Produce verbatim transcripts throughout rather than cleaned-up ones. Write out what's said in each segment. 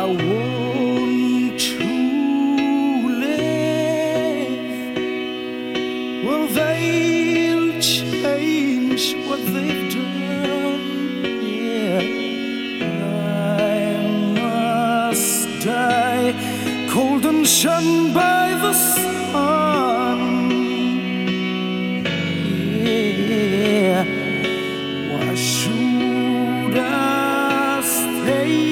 I want to live. Well, they'll change what they've done. Yeah, I must die, cold and shunned by the sun. Yeah, why should I stay?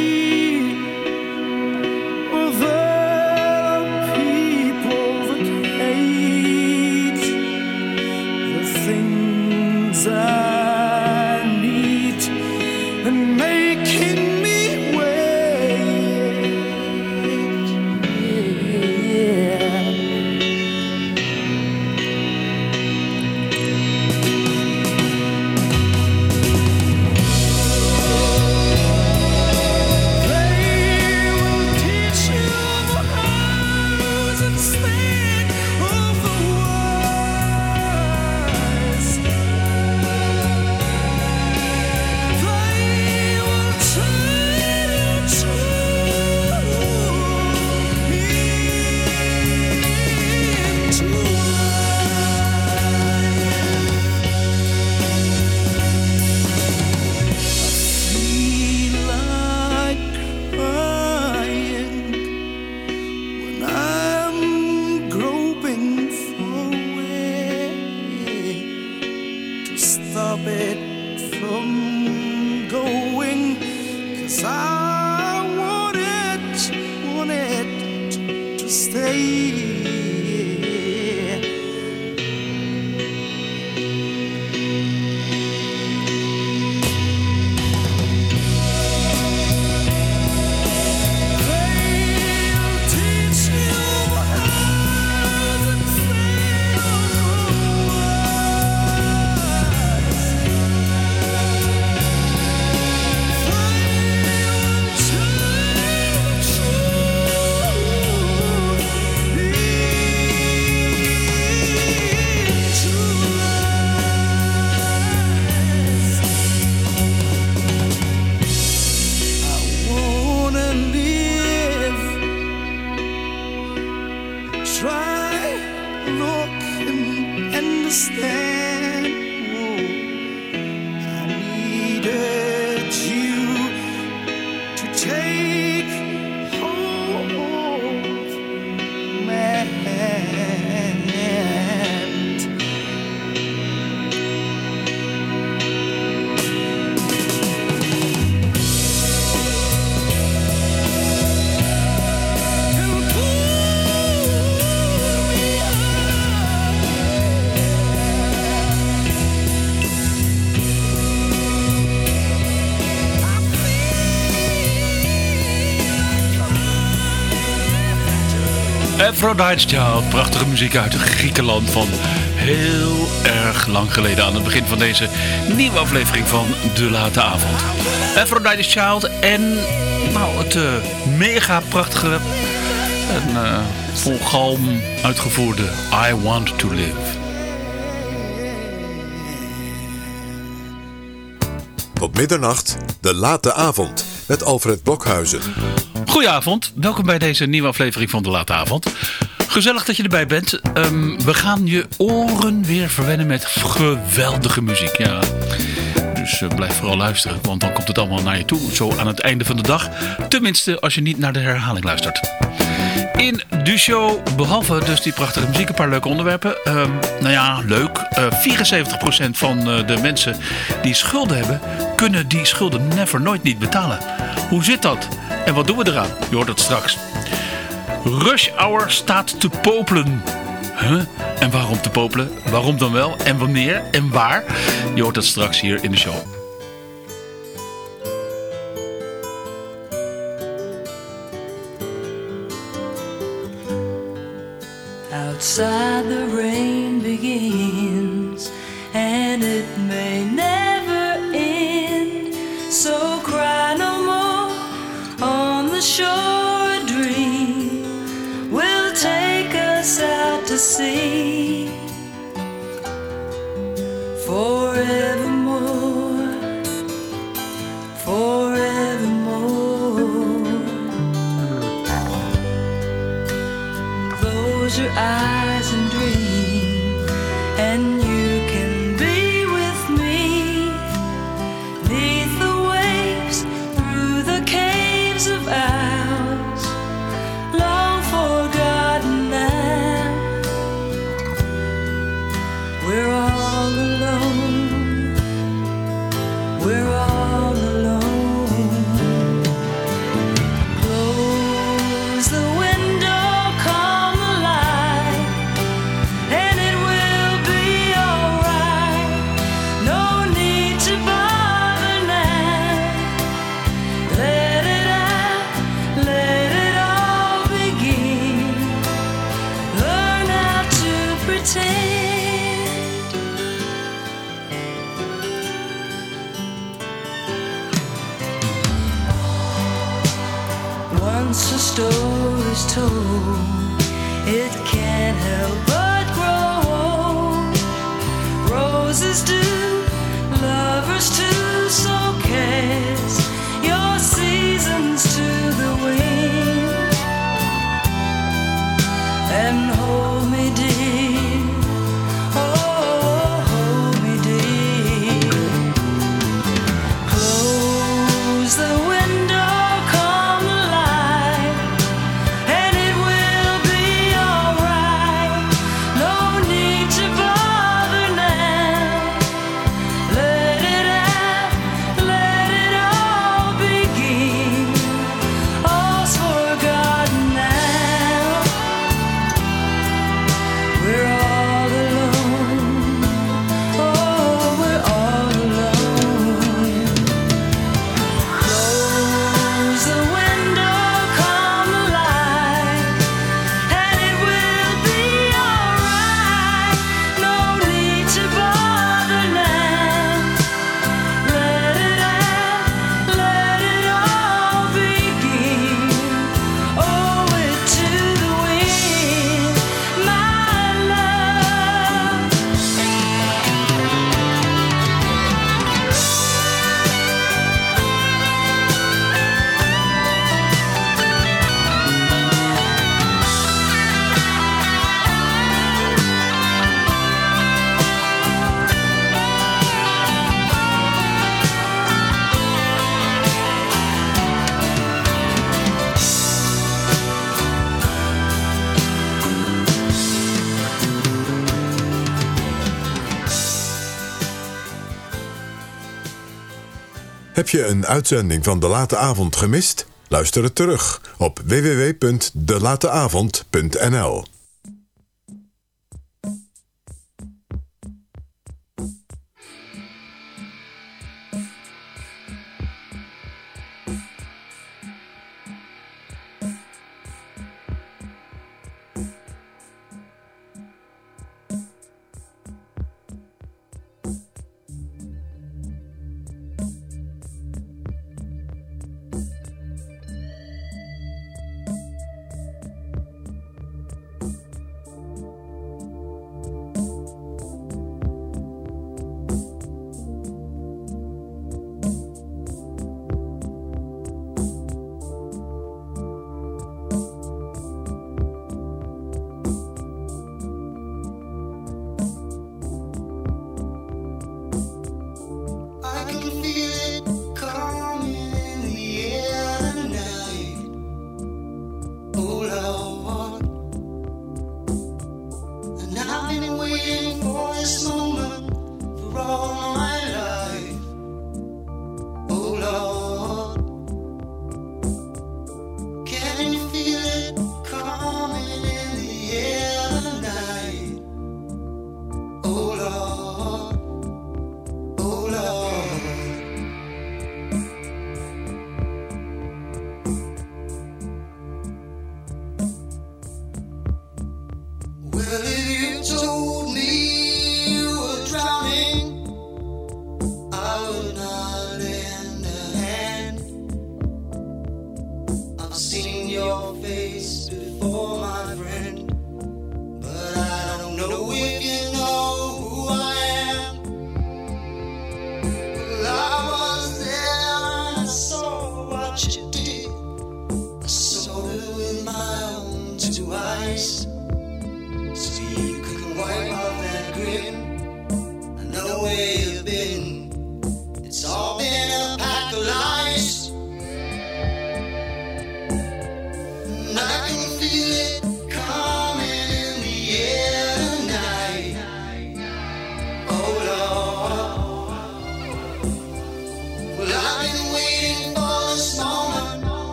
I need and making me wait. Yeah. They will teach you the hows and stand of the wise. Stop it from going, 'cause I want it, want it to stay. Try, look, and understand. Oh, I needed you to take hold, man. Aphrodite's Child, prachtige muziek uit Griekenland van heel erg lang geleden, aan het begin van deze nieuwe aflevering van De Late Avond. Aphrodite's Child en nou, het uh, mega prachtige en uh, vol galm uitgevoerde I Want To Live. Op middernacht, De Late Avond met Alfred Blokhuizen. Goedenavond, welkom bij deze nieuwe aflevering van De Late Avond. Gezellig dat je erbij bent. Um, we gaan je oren weer verwennen met geweldige muziek. Ja. Dus uh, blijf vooral luisteren, want dan komt het allemaal naar je toe. Zo aan het einde van de dag. Tenminste, als je niet naar de herhaling luistert. In de show, behalve dus die prachtige muziek, een paar leuke onderwerpen. Um, nou ja, leuk. Uh, vierenzeventig procent van uh, de mensen die schulden hebben, kunnen die schulden never nooit niet betalen. Hoe zit dat? En wat doen we eraan? Je hoort het straks. Rush Hour staat te popelen. Huh? En waarom te popelen? Waarom dan wel? En wanneer? En waar? Je hoort het straks hier in de show. Outside the rain begins and it may never end. So cry no more on the shore. A dream will take us out to sea forevermore, forevermore. once a story's told, it can't help but grow old. Roses do, lovers too, so cast your seasons to the wind and hold me dear. Oh, hold me dear. Close the window, come alive, and it will be alright. No need to bother now. Let it out, let it all begin. All's forgotten now. We're all alone. Oh, we're all alone. Close the window, come alive, and it will be alright. No need to bother now. Let it out, let it all begin. Owe it to the wind, my love. Heb je een uitzending van De Late Avond gemist? Luister het terug op w w w punt de late avond punt n l. I can feel it coming in the air tonight. Oh Lord, and I've been waiting for this moment for all my life. Oh Lord, can you feel it coming in the air tonight? Oh Lord. Oh Lord,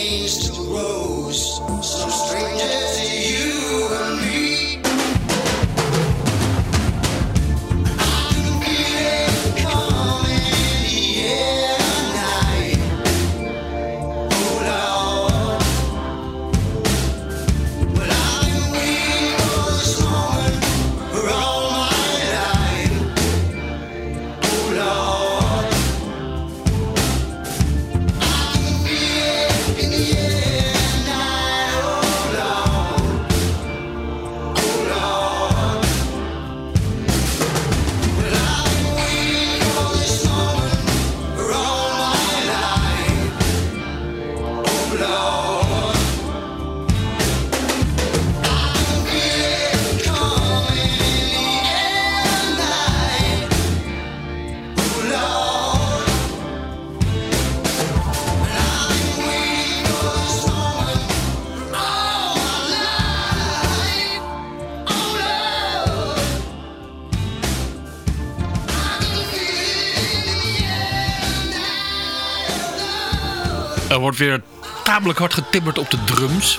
pains to rose, some stranger to you and me. I can feel it coming in the air tonight. Oh Lord, but I've been waiting for this moment for all my life. Oh Lord, I can feel it in the air tonight. Oh Lord, oh Lord, but I've been waiting for this moment for all my life. Oh Lord, I can feel it coming in the air tonight. Oh Lord, and I've been waiting for this moment for all my life. Oh Lord, I can feel it in the air tonight. Oh Lord. Er wordt weer tamelijk hard getimmerd op de drums.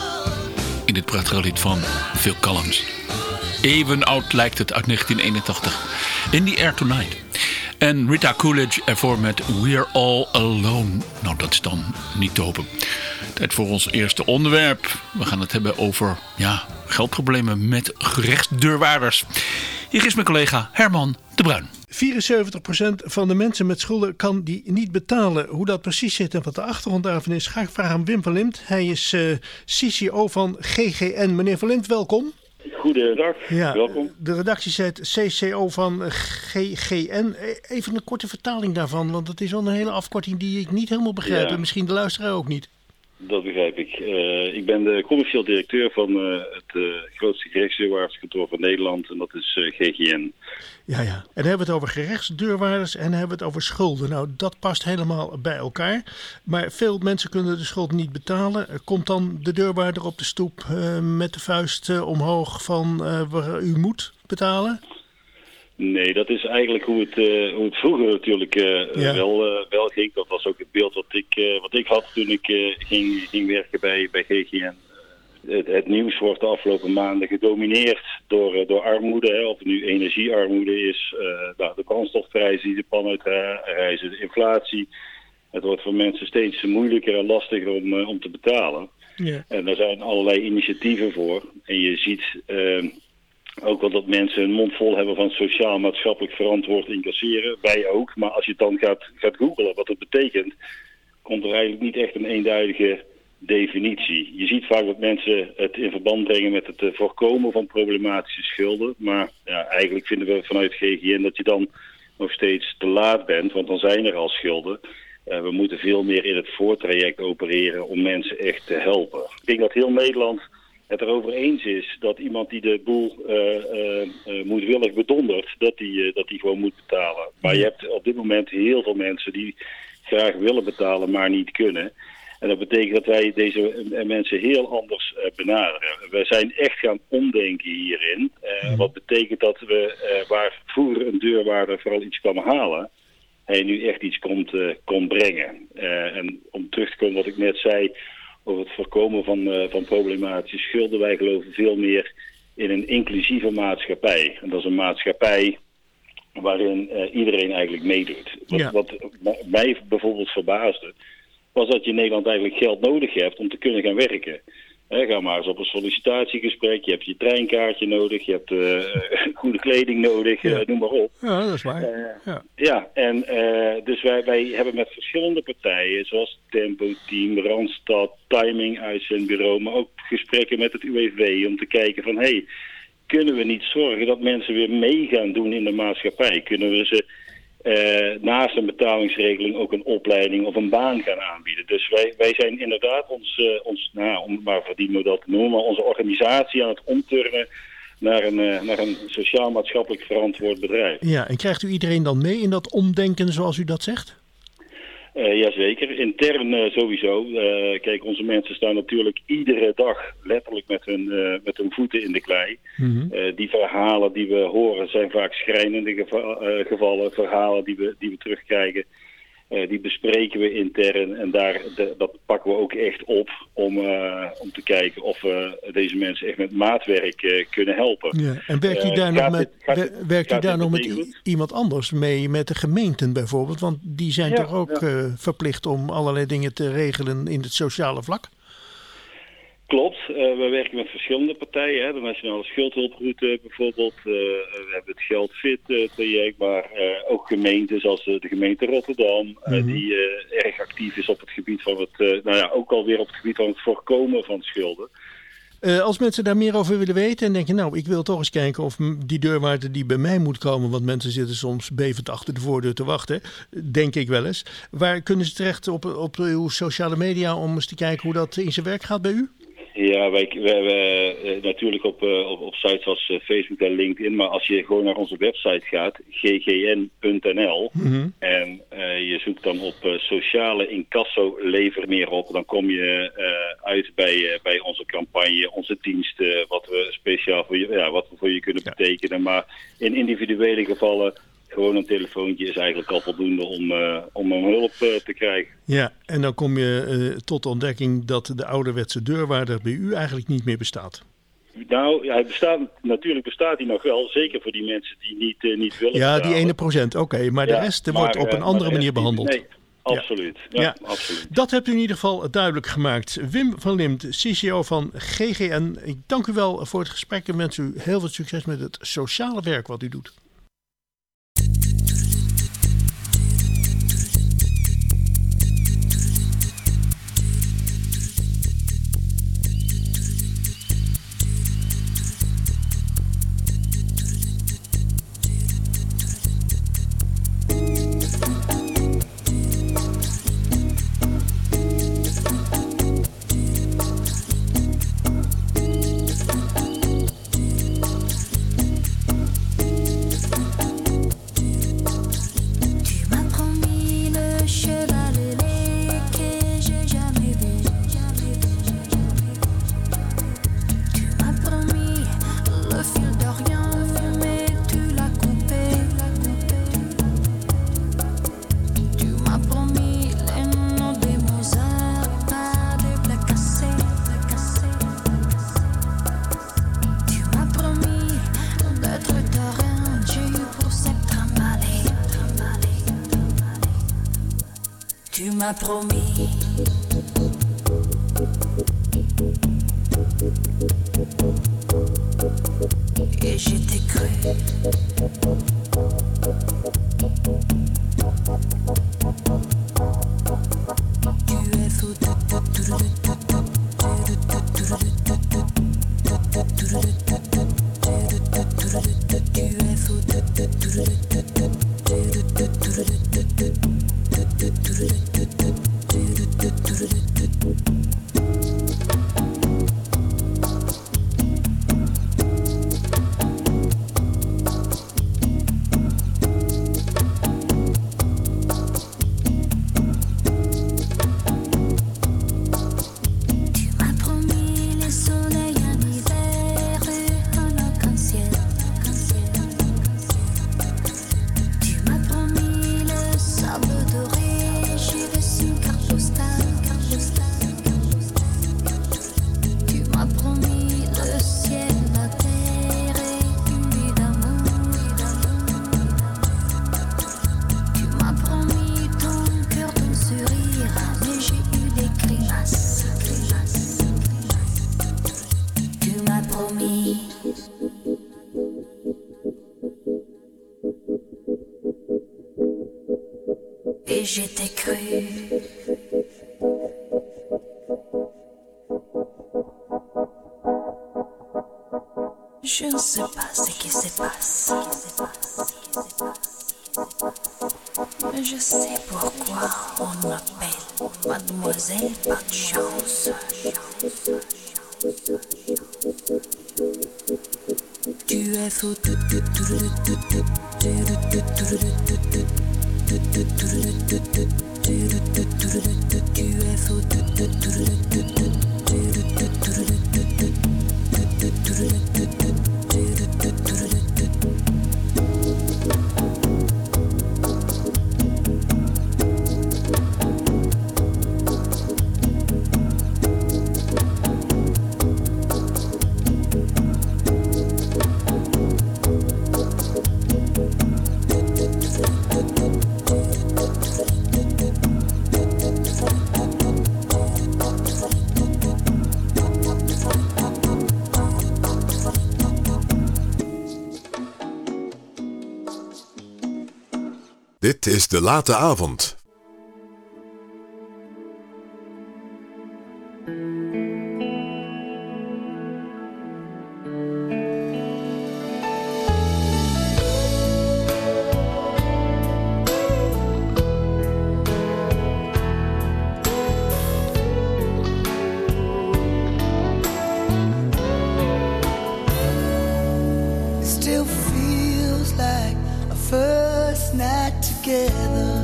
In dit prachtige lied van Phil Collins. Even oud lijkt het uit negentien eenentachtig. In the Air Tonight. En Rita Coolidge ervoor met We're All Alone. Nou, dat is dan niet te hopen. Tijd voor ons eerste onderwerp. We gaan het hebben over ja, geldproblemen met gerechtsdeurwaarders. Hier is mijn collega Herman de Bruin. vierenzeventig procent van de mensen met schulden kan die niet betalen. Hoe dat precies zit en wat de achtergrond daarvan is, ga ik vragen aan Wim van Liemt. Hij is uh, C C O van G G N. Meneer van Liemt, welkom. Goedendag, welkom. De redactie zei C C O van G G N. Even een korte vertaling daarvan, want het is wel een hele afkorting die ik niet helemaal begrijp. Ja. En misschien de luisteraar ook niet. Dat begrijp ik. Uh, ik ben de commercieel directeur van uh, het uh, grootste gerechtsdeurwaarderskantoor van Nederland en dat is uh, G G N. Ja, ja. En dan hebben we het over gerechtsdeurwaarders en dan hebben we het over schulden. Nou, dat past helemaal bij elkaar. Maar veel mensen kunnen de schuld niet betalen. Komt dan de deurwaarder op de stoep uh, met de vuist uh, omhoog van uh, u moet betalen? Nee, dat is eigenlijk hoe het, uh, hoe het vroeger natuurlijk uh, Ja. wel, uh, wel ging. Dat was ook het beeld wat ik, uh, wat ik had toen ik uh, ging, ging werken bij, bij G G N. Het, het nieuws wordt de afgelopen maanden gedomineerd door, uh, door armoede. Hè. Of het nu energiearmoede is, uh, nou, de brandstofprijzen die de pan uit reizen, de inflatie. Het wordt voor mensen steeds moeilijker en lastiger om, uh, om te betalen. Ja. En daar zijn allerlei initiatieven voor. En je ziet uh, ook wel dat mensen hun mond vol hebben van sociaal-maatschappelijk verantwoord incasseren. Wij ook. Maar als je dan gaat, gaat googlen wat het betekent, komt er eigenlijk niet echt een eenduidige definitie. Je ziet vaak dat mensen het in verband brengen met het uh, voorkomen van problematische schulden. Maar ja, eigenlijk vinden we vanuit G G N dat je dan nog steeds te laat bent, want dan zijn er al schulden. Uh, we moeten veel meer in het voortraject opereren om mensen echt te helpen. Ik denk dat heel Nederland het erover eens is dat iemand die de boel uh, uh, uh, moedwillig bedondert, dat die, uh, dat die gewoon moet betalen. Maar je hebt op dit moment heel veel mensen die graag willen betalen, maar niet kunnen. En dat betekent dat wij deze uh, mensen heel anders uh, benaderen. We zijn echt gaan omdenken hierin. Uh, wat betekent dat we, uh, waar vroeger een deurwaarder vooral iets kwam halen, hij nu echt iets komt, uh, komt brengen. Uh, en om terug te komen wat ik net zei over het voorkomen van, uh, van problematische schulden. Wij geloven veel meer in een inclusieve maatschappij. En dat is een maatschappij waarin uh, iedereen eigenlijk meedoet. Wat, Ja. wat mij bijvoorbeeld verbaasde, was dat je in Nederland eigenlijk geld nodig hebt om te kunnen gaan werken. He, ga maar eens op een sollicitatiegesprek, je hebt je treinkaartje nodig, je hebt uh, goede kleding nodig, Ja. uh, noem maar op. Ja, dat is waar. Uh, Ja. Ja, en uh, dus wij, wij hebben met verschillende partijen, zoals Tempo Team, Randstad, Timing Uitzendbureau, maar ook gesprekken met het U W V om te kijken van, hé, hey, kunnen we niet zorgen dat mensen weer mee gaan doen in de maatschappij? Kunnen we ze uh, naast een betalingsregeling ook een opleiding of een baan gaan aanbieden? Dus wij, wij zijn inderdaad ons, uh, ons nou, om maar verdienmodel te noemen, maar onze organisatie aan het omturnen naar een, uh, naar een sociaal-maatschappelijk verantwoord bedrijf. Ja, en krijgt u iedereen dan mee in dat omdenken zoals u dat zegt? Uh, jazeker, intern uh, sowieso. Uh, kijk, onze mensen staan natuurlijk iedere dag letterlijk met hun, uh, met hun voeten in de klei. Mm-hmm. Uh, die verhalen die we horen zijn vaak schrijnende geva- uh, gevallen, verhalen die we, die we terugkrijgen. Uh, die bespreken we intern en daar, de, dat pakken we ook echt op om, uh, om te kijken of we deze mensen echt met maatwerk uh, kunnen helpen. Ja. En werkt u Uh, daar nog gaat met, dit- gaat wer- dit- werkt u gaat daar dit nog met meteen i- goed? iemand anders mee, met de gemeenten bijvoorbeeld? Want die zijn Ja, toch ook ja. uh, verplicht om allerlei dingen te regelen in het sociale vlak? Klopt, uh, we werken met verschillende partijen. Hè. De Nationale Schuldhulproute bijvoorbeeld. Uh, we hebben het Geldfit uh, traject, maar uh, ook gemeenten zoals uh, de gemeente Rotterdam. Uh, Mhm. die uh, erg actief is op het gebied van het, uh, nou ja, ook alweer op het gebied van het voorkomen van schulden. Uh, als mensen daar meer over willen weten en denken, nou, ik wil toch eens kijken of m- die deurwaarder die bij mij moet komen, want mensen zitten soms bevend achter de voordeur te wachten, denk ik wel eens. Waar kunnen ze terecht op, op uw sociale media om eens te kijken hoe dat in zijn werk gaat bij u? Ja, wij, wij, wij uh, natuurlijk op, uh, op, op sites als uh, Facebook en LinkedIn, maar als je gewoon naar onze website gaat, g g n punt n l, Mm-hmm. en uh, je zoekt dan op uh, sociale incasso lever meer op, dan kom je uh, uit bij, uh, bij onze campagne, onze diensten, wat we speciaal voor je, ja, wat we voor je kunnen Ja. betekenen. Maar in individuele gevallen, gewoon een telefoontje is eigenlijk al voldoende om, uh, om om hulp uh, te krijgen. Ja, en dan kom je uh, tot de ontdekking dat de ouderwetse deurwaarder bij u eigenlijk niet meer bestaat. Nou, ja, hij bestaat, natuurlijk bestaat hij nog wel, zeker voor die mensen die niet, uh, niet willen Ja, die betalen. ene procent, oké, maar de Ja, rest maar, wordt op uh, een maar andere de manier rest niet. behandeld. Nee, absoluut. Ja, Ja. absoluut. Dat hebt u in ieder geval duidelijk gemaakt. Wim van Liemt, C C O van G G N. Ik dank u wel voor het gesprek en wens u heel veel succes met het sociale werk wat u doet. Tu m'as promis le cheval ailé que j'ai jamais vu. Tu m'as promis le fil d'Orient, mais tu l'as coupé. Tu m'as promis les noms des Mozart, pas des plats cassés. Tu m'as promis d'être taurin, j'ai eu pour cette trimballée. Tu m'as promis. Et j'étais cru. Tu es fou. Tu es fou. Tu m'as promis les soleils en hiver et un arc-en-ciel. Tu m'as promis le sable doré, j'ai reçu une carte postale. Tu m'as promis le ciel, la terre et une vie d'amour. Tu m'as promis ton cœur, ton sourire, mais j'ai eu des grimaces. Tu m'as promis. Et j'étais cru. Je ne sais pas ce qui se passe. Mais je sais pourquoi on m'appelle Mademoiselle pas de chance. Tu es fou. Tu es fou. Dit is De Late Avond. Still feels like a first night together.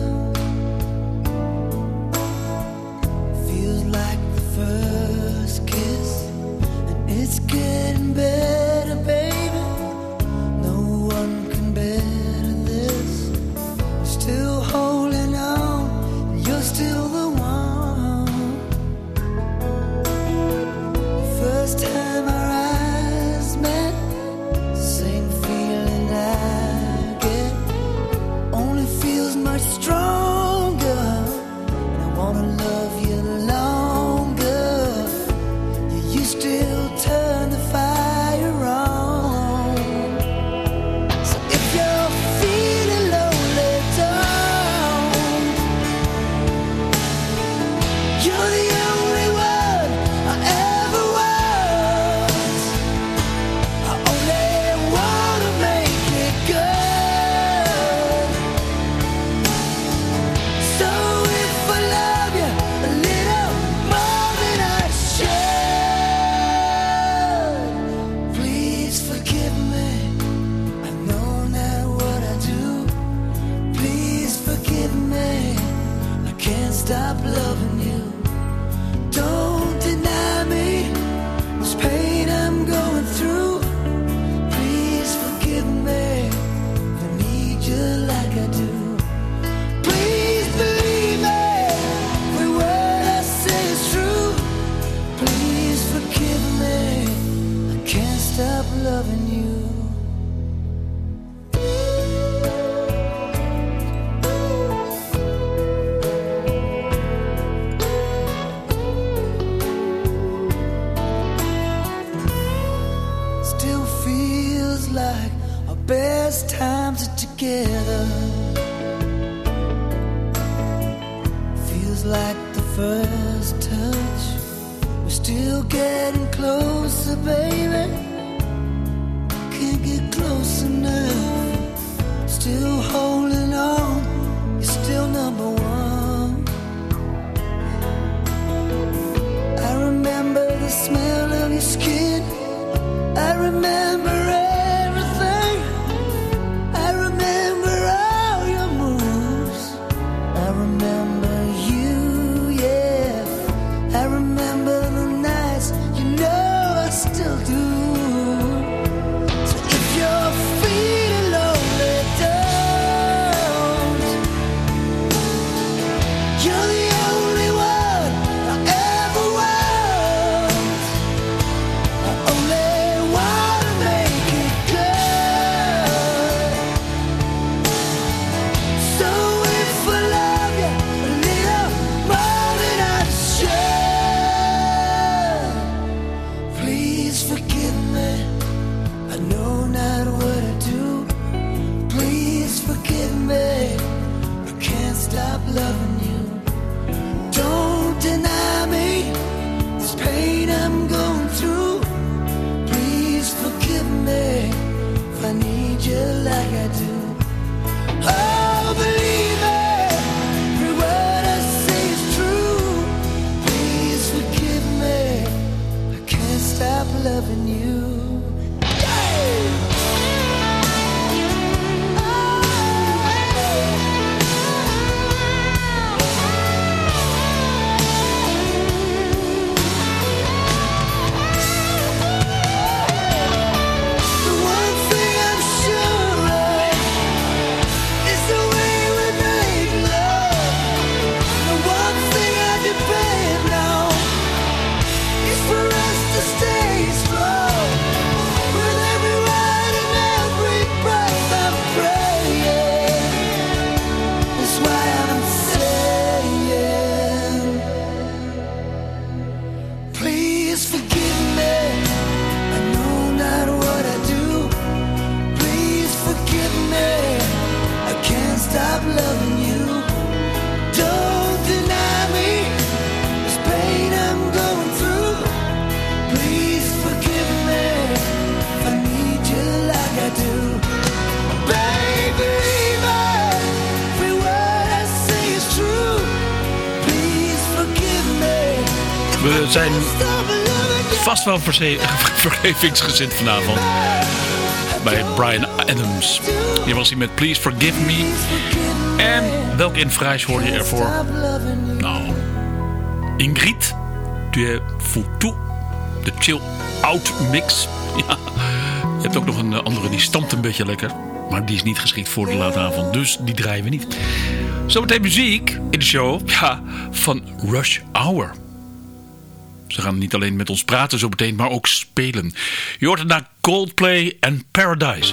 Feels like the first kiss, and it's getting better, baby. No one can better this. Still holding on, you're still the one. First time our eyes met, same feeling I get, only feels much stronger. And I wanna love you longer. You, you still turn the fire on. So if you're feeling lonely, don't. You're the only one I ever was. I only wanna make it good. So if I love you a little more than I should, please forgive me. I know not what I do. Please forgive me. I can't stop loving you. Don't deny me this pain I'm going through. Please forgive me. I need you like I do. Please believe me. Every word I say is true. Please forgive me. I can't stop loving you. Still feels like our best times are together. Feels like the first touch. We're still getting closer, baby. Can't get close enough. Still holding on. You're still number one. I remember the smell of your skin. I remember everything. I remember all your moves. I remember you, yeah. I remember the nights, you know I still do. So if you're feeling lonely, don't. You're the only one I ever was. I only wanna make it good. So if I love you a little more than I should, please forgive me. I know not what I do. Please forgive me. I can't stop loving you. Don't deny me this pain I'm going through. Please forgive me if I need you like I do. Oh, believe me, every word I say is true. Please forgive me, I can't stop loving you. The one thing I'm sure of is the way we make love. The one thing I depend on is for us to stay strong. With every word and every breath I'm praying. That's why I'm saying, please forgive me. I know not what I do. Please forgive me. I can't stop stop loving you. Don't deny me this pain I'm going through. Please forgive me if I need you like I do. Baby, every word I say is true. Please forgive me. We zijn Stop loving you. vast wel verze- vergevingsgezind vanavond. Bij Bryan Adams. Hier was hij met Please Forgive Me. En welke infraais hoorde je ervoor? Nou, Ingrid de Foutou. De Chill Out Mix. Ja. Je hebt ook nog een andere die stampt een beetje lekker. Maar die is niet geschikt voor de late avond. Dus die draaien we niet. Zometeen muziek in de show. Ja, van Rush Hour. Ze gaan niet alleen met ons praten zo meteen, maar ook spelen. Je hoort het naar Coldplay en Paradise.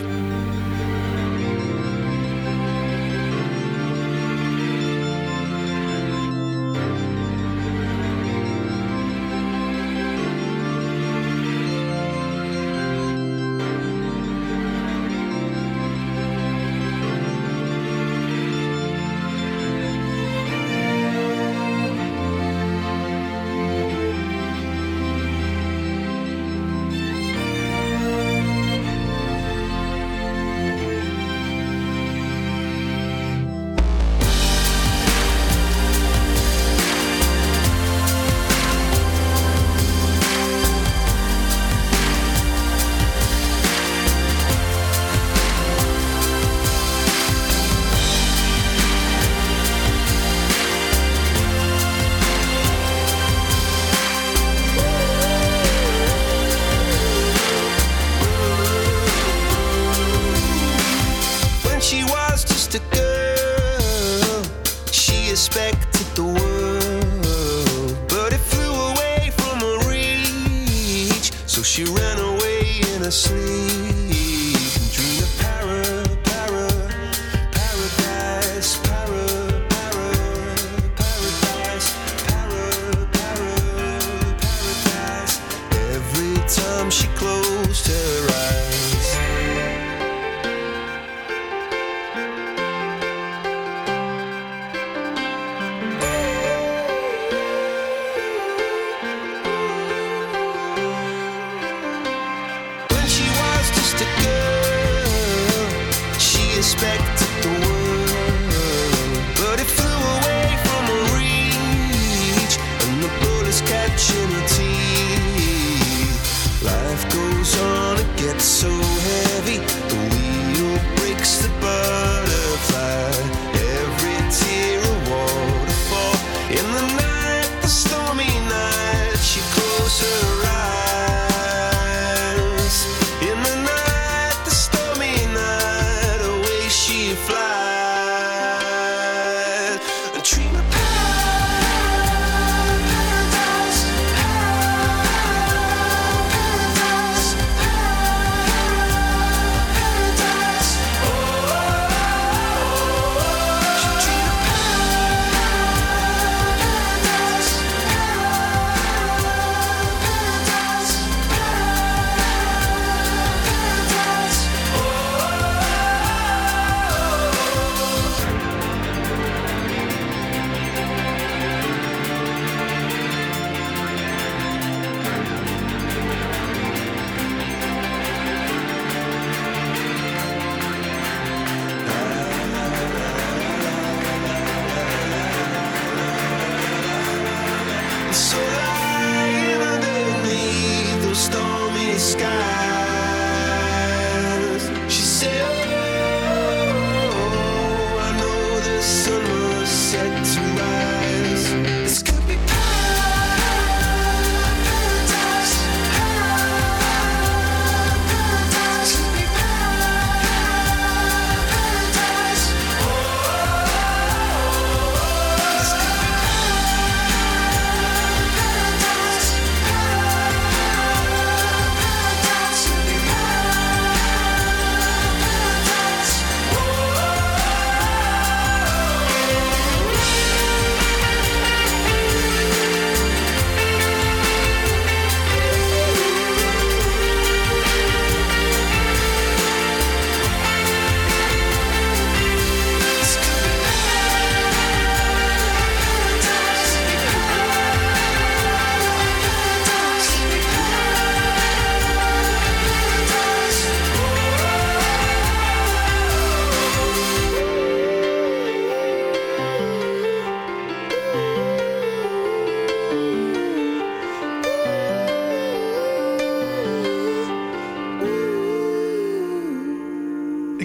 Paradise, paradise, paradise.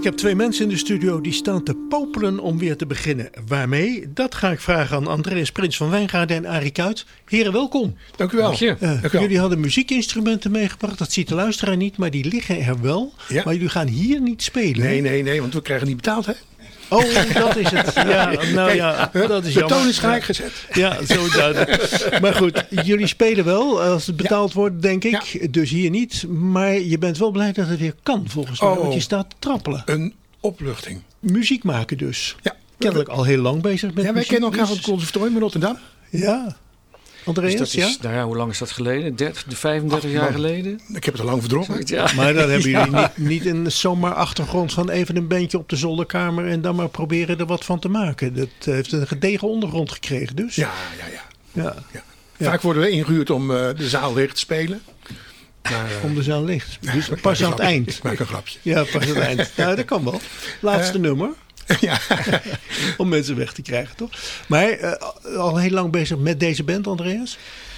Ik heb twee mensen in de studio die staan te popelen om weer te beginnen. Waarmee? Dat ga ik vragen aan Andreas Prins van Wijngaarden en Arie Kuit. Heren, welkom. Dank u wel. Dank je. Uh, Dank u wel. Jullie hadden muziekinstrumenten meegebracht. Dat ziet de luisteraar niet, maar die liggen er wel. Ja. Maar jullie gaan hier niet spelen. Nee, nee, nee, want we krijgen niet betaald, hè? Oh, dat is het. Ja, nou ja, dat is De jammer. toon is gelijk gezet. Ja, zo duidelijk. Maar goed, jullie spelen wel als het betaald wordt, denk ik. Ja. Dus hier niet. Maar je bent wel blij dat het weer kan, volgens mij. Oh. Want je staat te trappelen. Een opluchting. Muziek maken dus. Ja. Kennelijk al heel lang bezig met Ja, wij muziek. kennen elkaar dus- van het conservatorium in Rotterdam. Ja. Andreas, Dus dat ja? is, nou ja, hoe lang is dat geleden? dertig, vijfendertig Ach, jaar man. geleden? Ik heb het al lang verdrongen. Ja. Maar dan hebben jullie niet, niet een zomaar achtergrond van even een bandje op de zolderkamer en dan maar proberen er wat van te maken. Dat heeft een gedegen ondergrond gekregen dus. Ja, ja, ja. Ja. ja. Ja. Vaak worden we ingehuurd om uh, de zaal leeg te spelen. Maar, uh, Om de zaal licht. Dus ik pas maak aan een het grapje. eind. Ik maak een grapje. Ja, pas aan het eind. Nou, dat kan wel. Laatste Uh, nummer. Ja. Om mensen weg te krijgen, toch? Maar uh, al heel lang bezig met deze band, Andreas?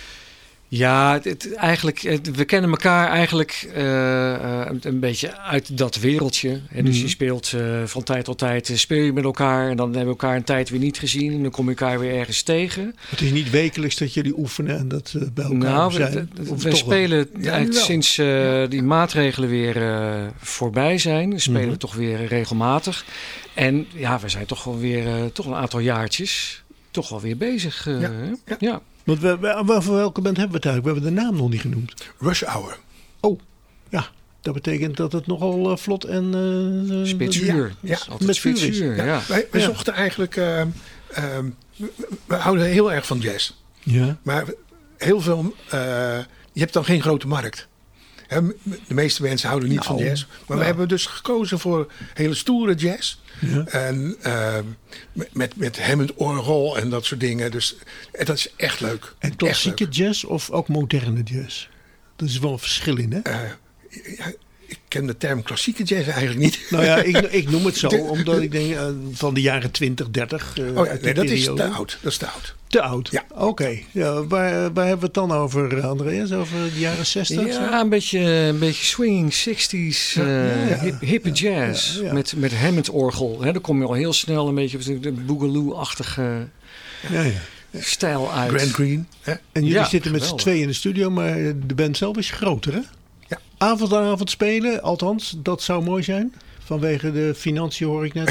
Ja, het, het- eigenlijk, het- we kennen elkaar eigenlijk eh, eh, een beetje uit dat wereldje. Hè. Dus Mhm. je speelt eh, van tijd tot tijd, eh, speel je met elkaar. En dan hebben we elkaar een tijd weer niet gezien. En dan kom je elkaar weer ergens tegen. Het is niet wekelijks dat jullie oefenen en dat uh, bij elkaar Nou, we, zijn. we- Of we toch wel? spelen Ja, eigenlijk nu wel. sinds eh, die maatregelen weer eh, voorbij zijn. Spelen Mhm. we toch weer regelmatig. En ja, we zijn toch wel weer eh, toch een aantal jaartjes toch wel weer bezig. eh, Ja, hè? ja. ja. Want we, we, we- voor welke band hebben we het eigenlijk? We hebben de naam nog niet genoemd. Rush Hour. Oh, ja. Dat betekent dat het nogal uh, vlot en... Uh, Spitsuur. Ja, Dat is met altijd vuur is. spitsuur, Ja, ja. Wij, wij Ja. zochten eigenlijk... Uh, uh, we, we houden heel erg van jazz. Ja. Maar heel veel... Uh, je hebt dan geen grote markt. Hè, m- de meeste mensen houden niet Nou, van jazz. Maar nou. we hebben dus gekozen voor hele stoere jazz. Ja. En uh, met, met Hammond-orgel en dat soort dingen. Dus en dat is echt leuk. En Echt klassieke leuk. jazz of ook moderne jazz? Dat is wel een verschil in, hè? Uh, ja, ik ken de term klassieke jazz eigenlijk niet. Nou ja, ik, ik noem het zo, De- omdat ik denk uh, van de jaren twintig, dertig. Uh, Oh ja, uit die nee, dat is periode. te oud. Dat is te oud. Te oud? Ja. Oké. Ja, waar, waar hebben we het dan over, uh, Andreas? Over de jaren zestig? zo? Ja, een beetje, een beetje swinging, zesties, Ja, eh, ja. hip, hippe jazz. Ja, ja. Met, met Hammond-orgel. Hè, dan kom je al heel snel een beetje op de boogaloo-achtige Ja, ja. stijl uit. Grand Green. Hè? En jullie Ja, zitten met z'n geweldig. tweeën in de studio, maar de band zelf is groter, hè? Ja. Avond aan avond spelen, althans, dat zou mooi zijn. Vanwege de financiën hoor ik net.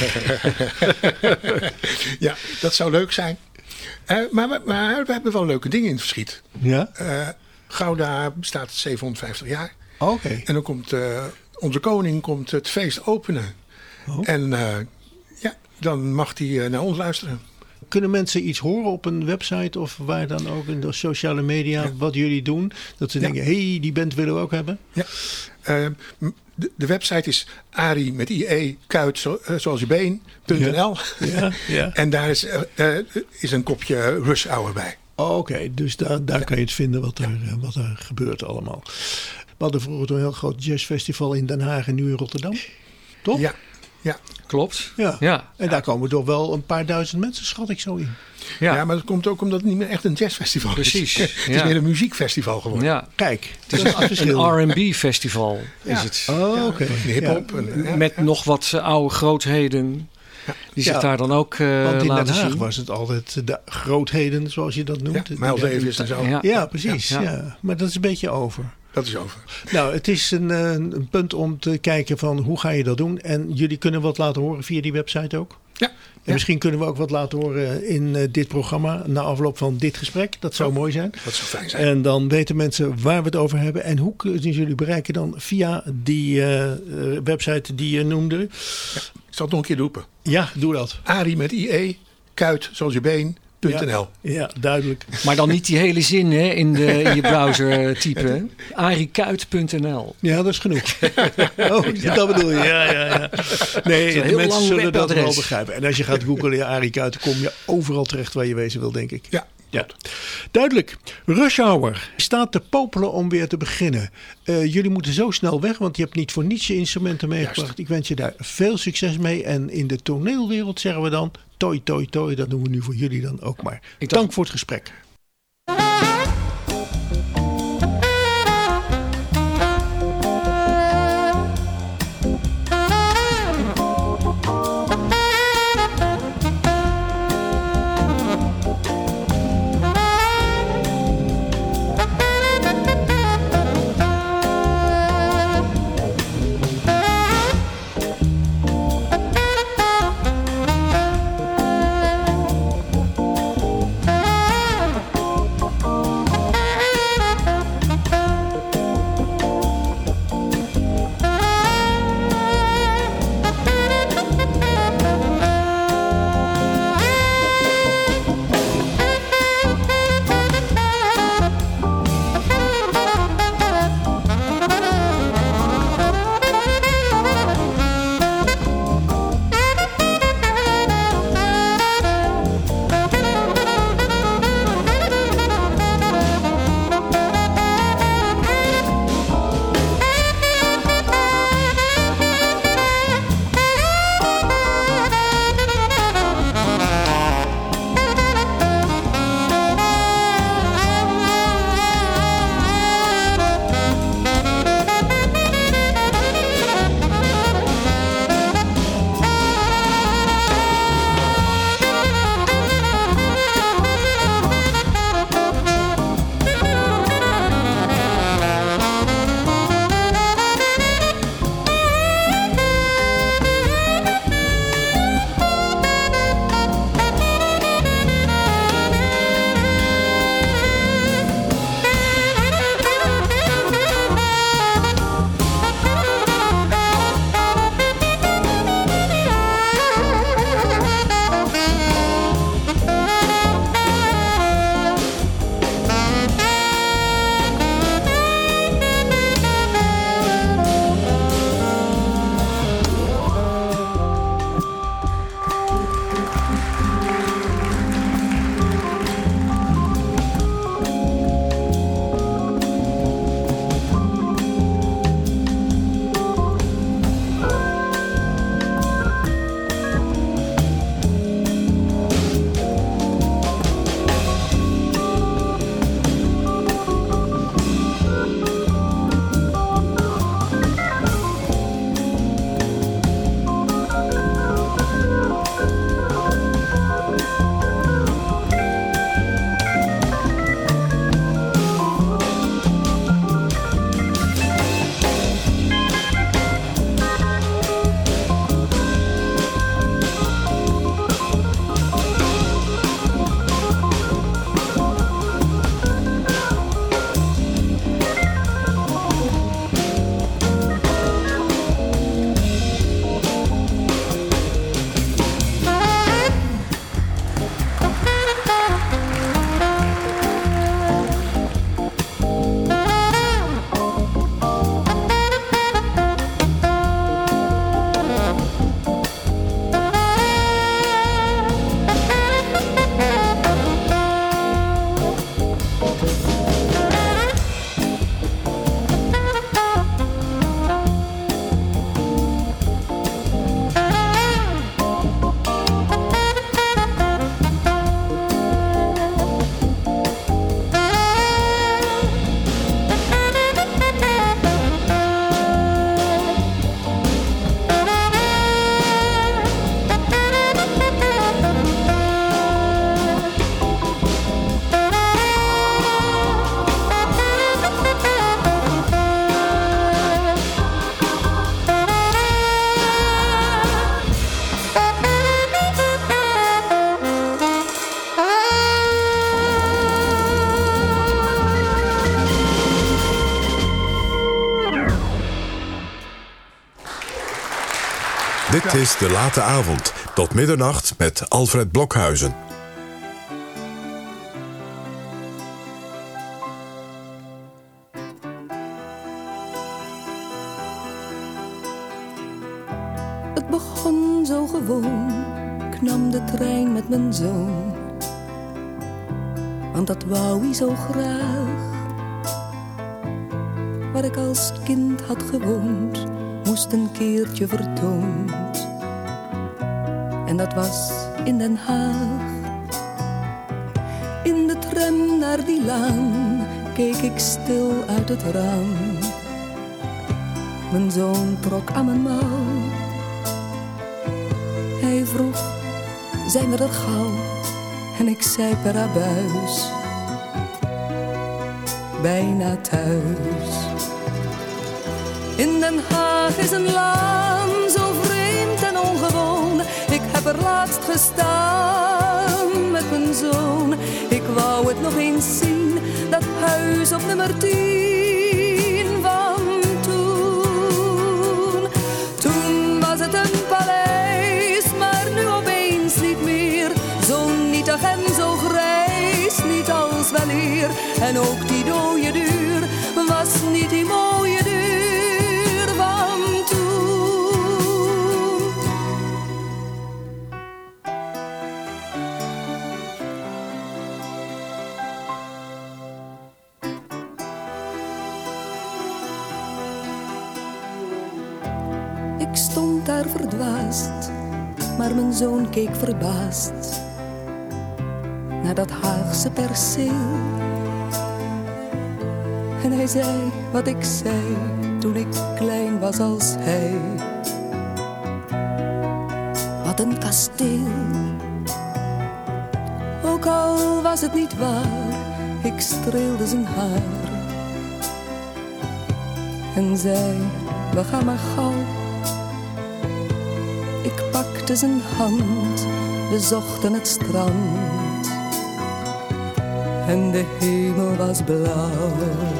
Ja, dat zou leuk zijn. Uh, maar, we- maar we hebben wel leuke dingen in het verschiet. Ja? Uh, Gouda bestaat zevenhonderdvijftig jaar. Oké. En dan komt uh, onze koning komt het feest openen. Oh. En uh, ja, dan mag hij uh, naar ons luisteren. Kunnen mensen iets horen op een website of waar dan ook in de sociale media Ja. wat jullie doen? Dat ze Ja. denken, hé, hey, die band willen we ook hebben? Ja. Uh, de, de website is Arie met I E Kuit zo, uh, zoals je been punt N L. Ja, ja. En daar is, uh, uh, is een kopje Rush Hour bij. Oh, Oké, dus daar, daar kan je het vinden wat er, eh, wat er gebeurt allemaal. We hadden vroeger een heel groot jazzfestival in Den Haag en nu in Rotterdam. Toch? Ja, ja. Klopt. Ja. Ja. En daar komen toch wel een paar duizend mensen, schat ik zo in. Ja. Ja, maar dat komt ook omdat het niet meer echt een jazzfestival Precies, is. Het is ja. meer een muziekfestival geworden. Ja. Kijk, Het is dat het een verschil. R en B festival is Ja. het. Oh, oké. Een hip-hop. en- ja, Met ja. nog wat eh, oude grootheden. Die zich Ja. daar dan ook eh Want in laten Den Haag zien. was het altijd de grootheden, zoals je dat noemt. Ja, Miles Davis en zo. Ja. Ja, precies. Ja. Ja. Maar dat is een beetje over. Dat is over. Nou, het is een, eh, een punt om te kijken van hoe ga je dat doen. En jullie kunnen wat laten horen via die website ook. Ja. En Ja. misschien kunnen we ook wat laten horen in uh, dit programma na afloop van dit gesprek. Dat zou Oh. mooi zijn. Dat zou fijn zijn. En dan weten mensen waar we het over hebben. En hoe kunnen jullie bereiken dan via die uh, uh, website die je noemde. Ik zal het nog een keer roepen. Ja, doe dat. Arie met I E, Kuit zoals je been, punt N L. Ja, duidelijk. Maar dan niet die hele zin hè, in, de, in je browser typen. ariekuit punt N L. Ja, dat is genoeg. Oh, dat bedoel je. Ja, ja, ja. Nee, een de heel mensen lang zullen dat wel webadres. begrijpen. En als je gaat googlen, ja, Arie Kuiten, kom je overal terecht waar je wezen wil, denk ik. Ja. Ja, duidelijk. Rush Hour staat te popelen om weer te beginnen. Uh, jullie moeten zo snel weg, want je hebt niet voor niets je instrumenten meegebracht. Juist. Ik wens je daar veel succes mee. En in de toneelwereld zeggen we dan, toi, toi, toi. Dat doen we nu voor jullie dan ook maar. dacht- Dank voor het gesprek. Dit is De Late Avond. Tot middernacht met Alfred Blokhuizen. Het begon zo gewoon, ik nam de trein met mijn zoon. Want dat wou hij zo graag. Waar ik als kind had gewoond, moest een keertje vertoond. En dat was in Den Haag. In de tram naar die laan keek ik stil uit het raam. Mijn zoon trok aan mijn mouw. Hij vroeg, zijn we er gauw? En ik zei per abuis, bijna thuis. In Den Haag is een laan zo vreemd en ongewoon. Ik heb er laatst gestaan met mijn zoon. Ik wou het nog eens zien, dat huis op nummer tien van toen. Toen was het een paleis, maar nu opeens niet meer. Zo nietig en zo grijs, niet als weleer. En ook die dode deur was niet die mooie deur van toen. Ik stond daar verdwaasd, maar mijn zoon keek verbaasd naar dat Haagse perceel. En hij zei wat ik zei toen ik klein was als hij. Wat een kasteel. Ook al was het niet waar, ik streelde zijn haar. En zei, we gaan maar gauw. Ik pakte zijn hand, we zochten het strand. En de hemel was blauw.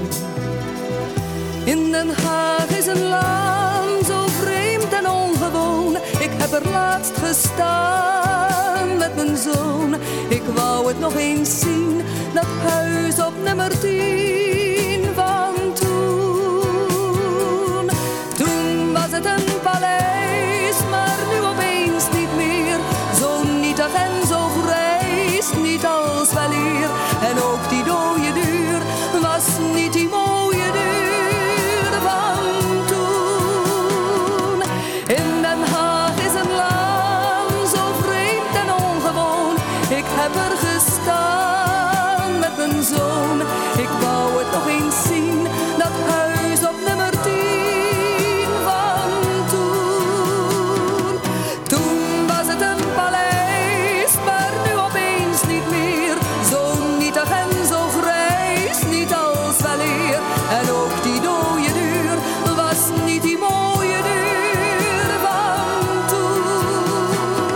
In Den Haag is een laan zo vreemd en ongewoon. Ik heb er laatst gestaan met mijn zoon. Ik wou het nog eens zien, dat huis op nummer tien van toen. Toen was het een paleis, maar nu opeens niet meer. Zo nietig en zo grijs, niet als weleer. En ook die dode deur was niet die mooie deur van toen. In Den Haag is een laan zo vreemd en ongewoon. Ik heb er gestaan met mijn zoon. Ik wou het nog eens zien, dat huis op nummer tien van toen. Toen was het een paleis, maar nu opeens niet meer. Zo nietig en zo grijs, niet als weleer. En ook die dode deur was niet die mooie deur van toen.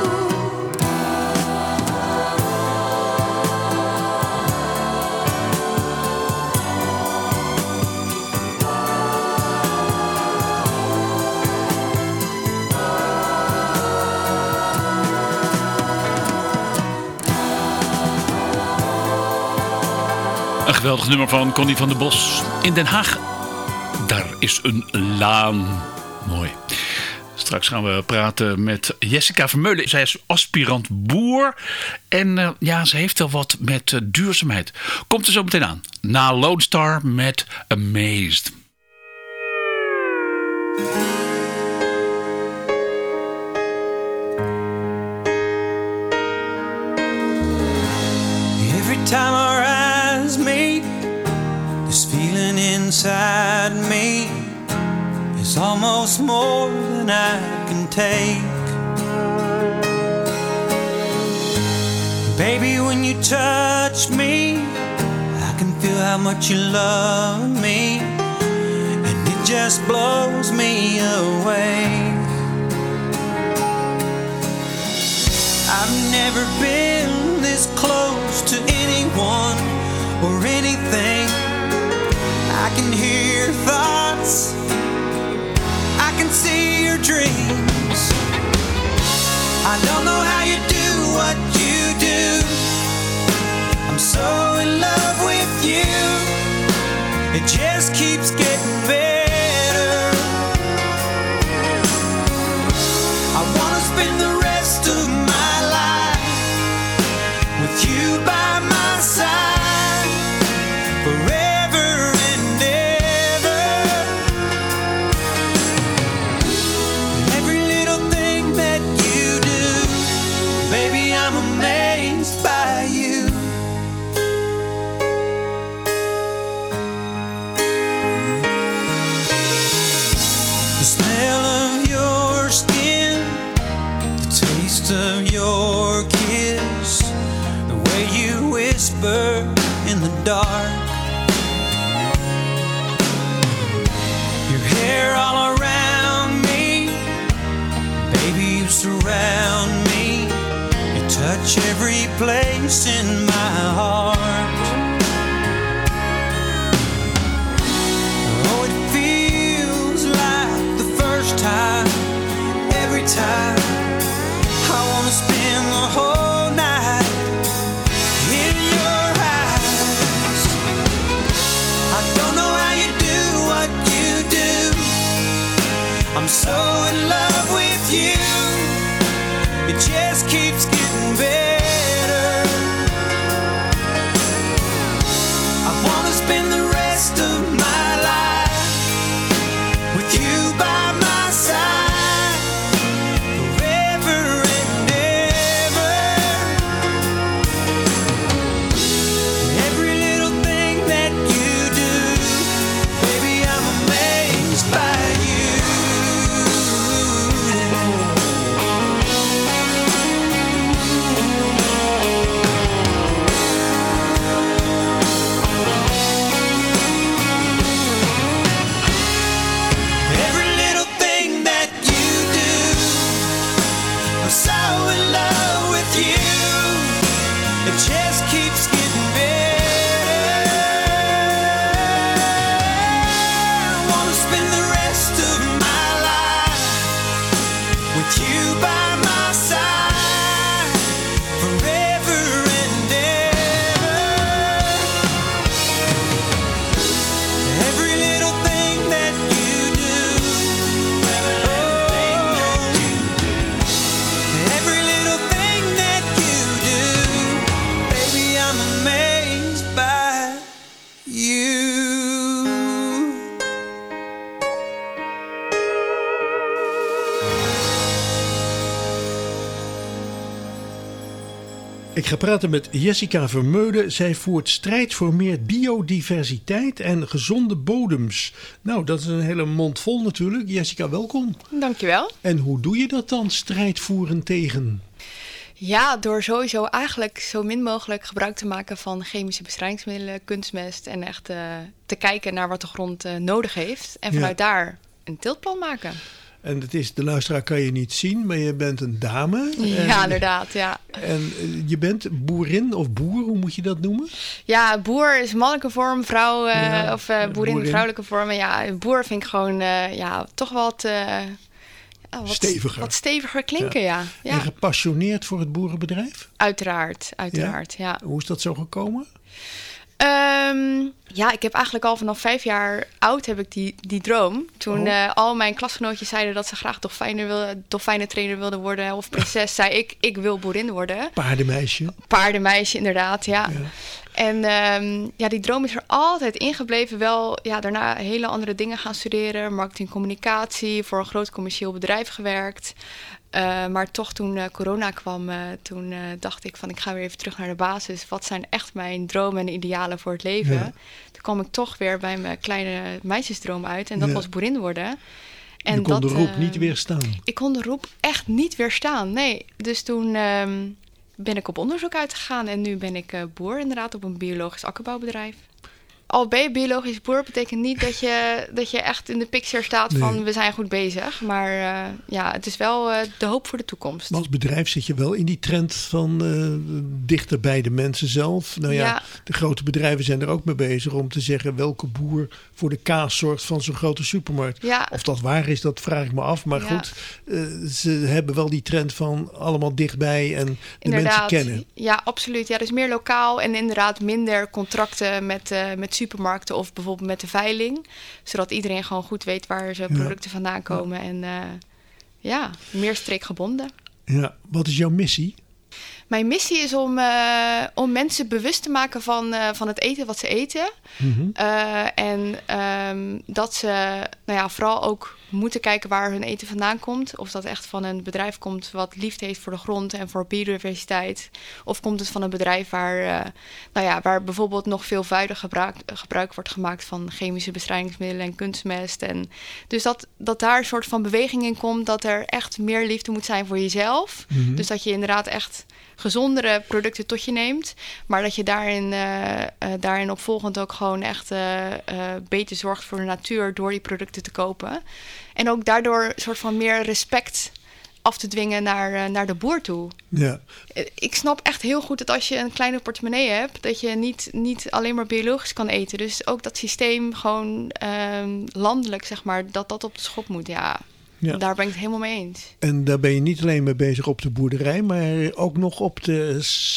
Een geweldig nummer van Connie van der Bos. In Den Haag, daar is een laan. Mooi. Straks gaan we praten met Jessica Vermeulen. Zij is aspirant boer. En uh, ja, ze heeft wel wat met uh, duurzaamheid. Komt er zo meteen aan. Na Lone Star met Amazed. Every time our eyes meet, this feeling inside me is almost more than I can take. Baby, when you touch me, I can feel how much you love me, and it just blows me away. I've never been this close to anyone or anything. I can hear your thoughts, I can see your dreams. I don't know how you do what you do. I'm so in love with you. It just keeps getting better. I wanna spend the rest of my life with you by my side forever and ever. Every little thing that you do, baby, I'm amazed by you. The smell of your skin, the taste of your kiss, the way you whisper in the dark, your hair all around me, baby, you surround me, you touch every place in my heart. Oh, it feels like the first time, every time. I wanna spend the whole night in your eyes. I don't know how you do what you do. I'm so in love with you. It just keeps getting better. I wanna spend the rest of my life with you by my side forever and ever. Every little thing that you do, baby, I'm amazed by you. Every little thing that you do, I'm so in love with you. It just keeps getting better. I wanna spend the rest of my life with you by my side forever and ever. Every little thing that you do, oh, every little thing that you do, baby, I'm amazed by you. Ik ga praten met Jessica Vermeulen. Zij voert strijd voor meer biodiversiteit en gezonde bodems. Nou, dat is een hele mond vol natuurlijk. Jessica, welkom. Dankjewel. En hoe doe je dat dan, strijd voeren tegen? Ja, door sowieso eigenlijk zo min mogelijk gebruik te maken van chemische bestrijdingsmiddelen, kunstmest en echt uh, te kijken naar wat de grond uh, nodig heeft. En vanuit Ja. daar een teeltplan maken. En het is, de luisteraar kan je niet zien, maar je bent een dame. En, Ja, inderdaad, ja. En uh, je bent boerin of boer, hoe moet je dat noemen? Ja, boer is mannelijke vorm, vrouw uh, Ja, of uh, boerin, boerin. vrouwelijke vorm. En ja, boer vind ik gewoon uh, ja, toch wat, uh, ja, wat Steviger. Wat steviger klinken, ja. ja. ja. En gepassioneerd voor het boerenbedrijf? Uiteraard, uiteraard, ja. Hoe is dat zo gekomen? Um, ja, ik heb eigenlijk al vanaf vijf jaar oud heb ik die, die droom. Toen Oh. uh, al mijn klasgenootjes zeiden dat ze graag dolfijnen wilden, dolfijnentrainer wilden worden of prinses, zei ik, ik wil boerin worden. Paardenmeisje. Paardenmeisje, inderdaad, ja. Ja. En um, ja, die droom is er altijd ingebleven. Wel, ja, daarna hele andere dingen gaan studeren. Marketing, communicatie, voor een groot commercieel bedrijf gewerkt. Uh, maar toch toen uh, corona kwam, uh, toen uh, dacht ik van ik ga weer even terug naar de basis. Wat zijn echt mijn dromen en idealen voor het leven? Ja. Toen kwam ik toch weer bij mijn kleine meisjesdroom uit. En dat Ja. was boerin worden. En je kon dat, de roep uh, niet weerstaan. Ik kon de roep echt niet weerstaan, nee. Dus toen um, ben ik op onderzoek uitgegaan. En nu ben ik uh, boer inderdaad op een biologisch akkerbouwbedrijf. al ben je biologisch boer, betekent niet dat je, dat je echt in de picture staat van Nee. we zijn goed bezig. Maar uh, ja, het is wel uh, de hoop voor de toekomst. Maar als bedrijf zit je wel in die trend van uh, dichter bij de mensen zelf. Nou ja, Ja. de grote bedrijven zijn er ook mee bezig om te zeggen welke boer voor de kaas zorgt van zo'n grote supermarkt. Ja. Of dat waar is, dat vraag ik me af. Maar Ja. goed, uh, ze hebben wel die trend van allemaal dichtbij en de Inderdaad. mensen kennen. Ja, absoluut. Ja, dus meer lokaal en inderdaad minder contracten met, uh, met supermarkten of bijvoorbeeld met de veiling. Zodat iedereen gewoon goed weet waar zijn producten Ja. vandaan komen. En uh, ja, meer streekgebonden. Ja, wat is jouw missie? Mijn missie is om, uh, om mensen bewust te maken van, uh, van het eten wat ze eten. Mm-hmm. Uh, en um, dat ze nou ja, vooral ook moeten kijken waar hun eten vandaan komt. Of dat echt van een bedrijf komt wat liefde heeft voor de grond en voor biodiversiteit. Of komt het van een bedrijf waar, uh, nou ja, waar bijvoorbeeld nog veelvoudig gebruik, gebruik wordt gemaakt van chemische bestrijdingsmiddelen en kunstmest. En dus dat, dat daar een soort van beweging in komt dat er echt meer liefde moet zijn voor jezelf. Mm-hmm. Dus dat je inderdaad echt gezondere producten tot je neemt. Maar dat je daarin, uh, uh, daarin opvolgend ook gewoon echt uh, uh, beter zorgt voor de natuur door die producten te kopen. En ook daardoor een soort van meer respect af te dwingen naar, uh, naar de boer toe. Ja. Ik snap echt heel goed dat als je een kleine portemonnee hebt, dat je niet, niet alleen maar biologisch kan eten. Dus ook dat systeem gewoon um, landelijk, zeg maar, dat dat op de schop moet. Ja. Ja. Daar ben ik het helemaal mee eens. En daar ben je niet alleen mee bezig op de boerderij, maar ook nog op de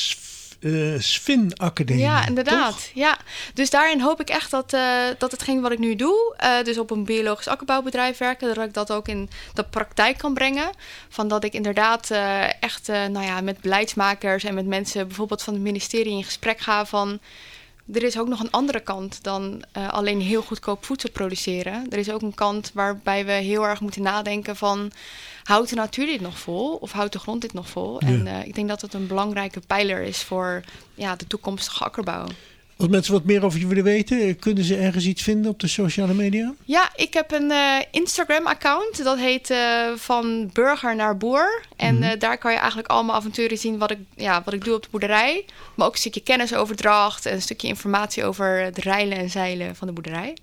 uh, Sfin-academie. Ja, inderdaad. Toch? Ja. Dus daarin hoop ik echt dat, uh, dat hetgeen wat ik nu doe, uh, dus op een biologisch akkerbouwbedrijf werken, dat ik dat ook in de praktijk kan brengen. Van dat ik inderdaad uh, echt uh, nou ja, met beleidsmakers en met mensen bijvoorbeeld van het ministerie in gesprek ga van er is ook nog een andere kant dan uh, alleen heel goedkoop voedsel produceren. Er is ook een kant waarbij we heel erg moeten nadenken van houdt de natuur dit nog vol of houdt de grond dit nog vol? Ja. En uh, ik denk dat het een belangrijke pijler is voor ja, de toekomstige akkerbouw. Als mensen wat meer over je willen weten, kunnen ze ergens iets vinden op de sociale media? Ja, ik heb een uh, Instagram-account. Dat heet uh, Van Burger naar Boer. En uh, daar kan je eigenlijk allemaal avonturen zien wat ik, ja, wat ik doe op de boerderij. Maar ook een stukje kennisoverdracht en een stukje informatie over het reilen en zeilen van de boerderij.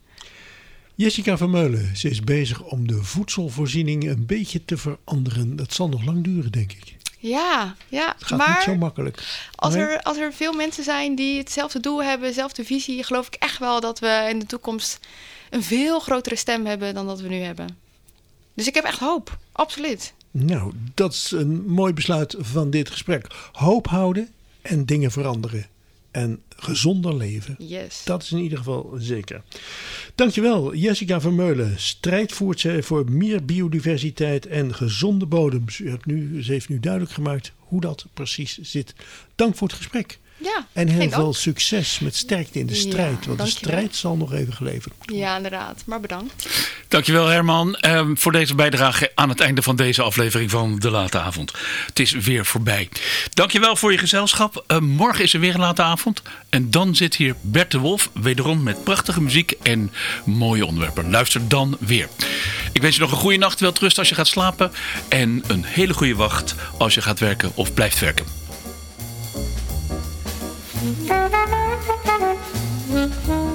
Jessica Vermeulen, ze is bezig om de voedselvoorziening een beetje te veranderen. Dat zal nog lang duren, denk ik. Ja, ja. Het gaat maar niet zo makkelijk. Als nee? er, als er veel mensen zijn die hetzelfde doel hebben, dezelfde visie, geloof ik echt wel dat we in de toekomst een veel grotere stem hebben dan dat we nu hebben. Dus ik heb echt hoop, absoluut. Nou, dat is een mooi besluit van dit gesprek. Hoop houden en dingen veranderen. En gezonder leven. Yes. Dat is in ieder geval zeker. Dankjewel, Jessica Vermeulen. Strijd voert zij voor meer biodiversiteit en gezonde bodems. U hebt nu, ze heeft nu duidelijk gemaakt hoe dat precies zit. Dank voor het gesprek. Ja, en heel veel dank. succes met sterkte in de strijd. Ja, want de strijd zal nog even geleverd worden. Ja, inderdaad. Maar bedankt. Dankjewel Herman uh, voor deze bijdrage aan het einde van deze aflevering van De Late Avond. Het is weer voorbij. Dankjewel voor je gezelschap. Uh, morgen is er weer een late avond. En dan zit hier Bert de Wolf wederom met prachtige muziek en mooie onderwerpen. Luister dan weer. Ik wens je nog een goede nacht, welterusten als je gaat slapen. En een hele goede wacht als je gaat werken of blijft werken. Thank you.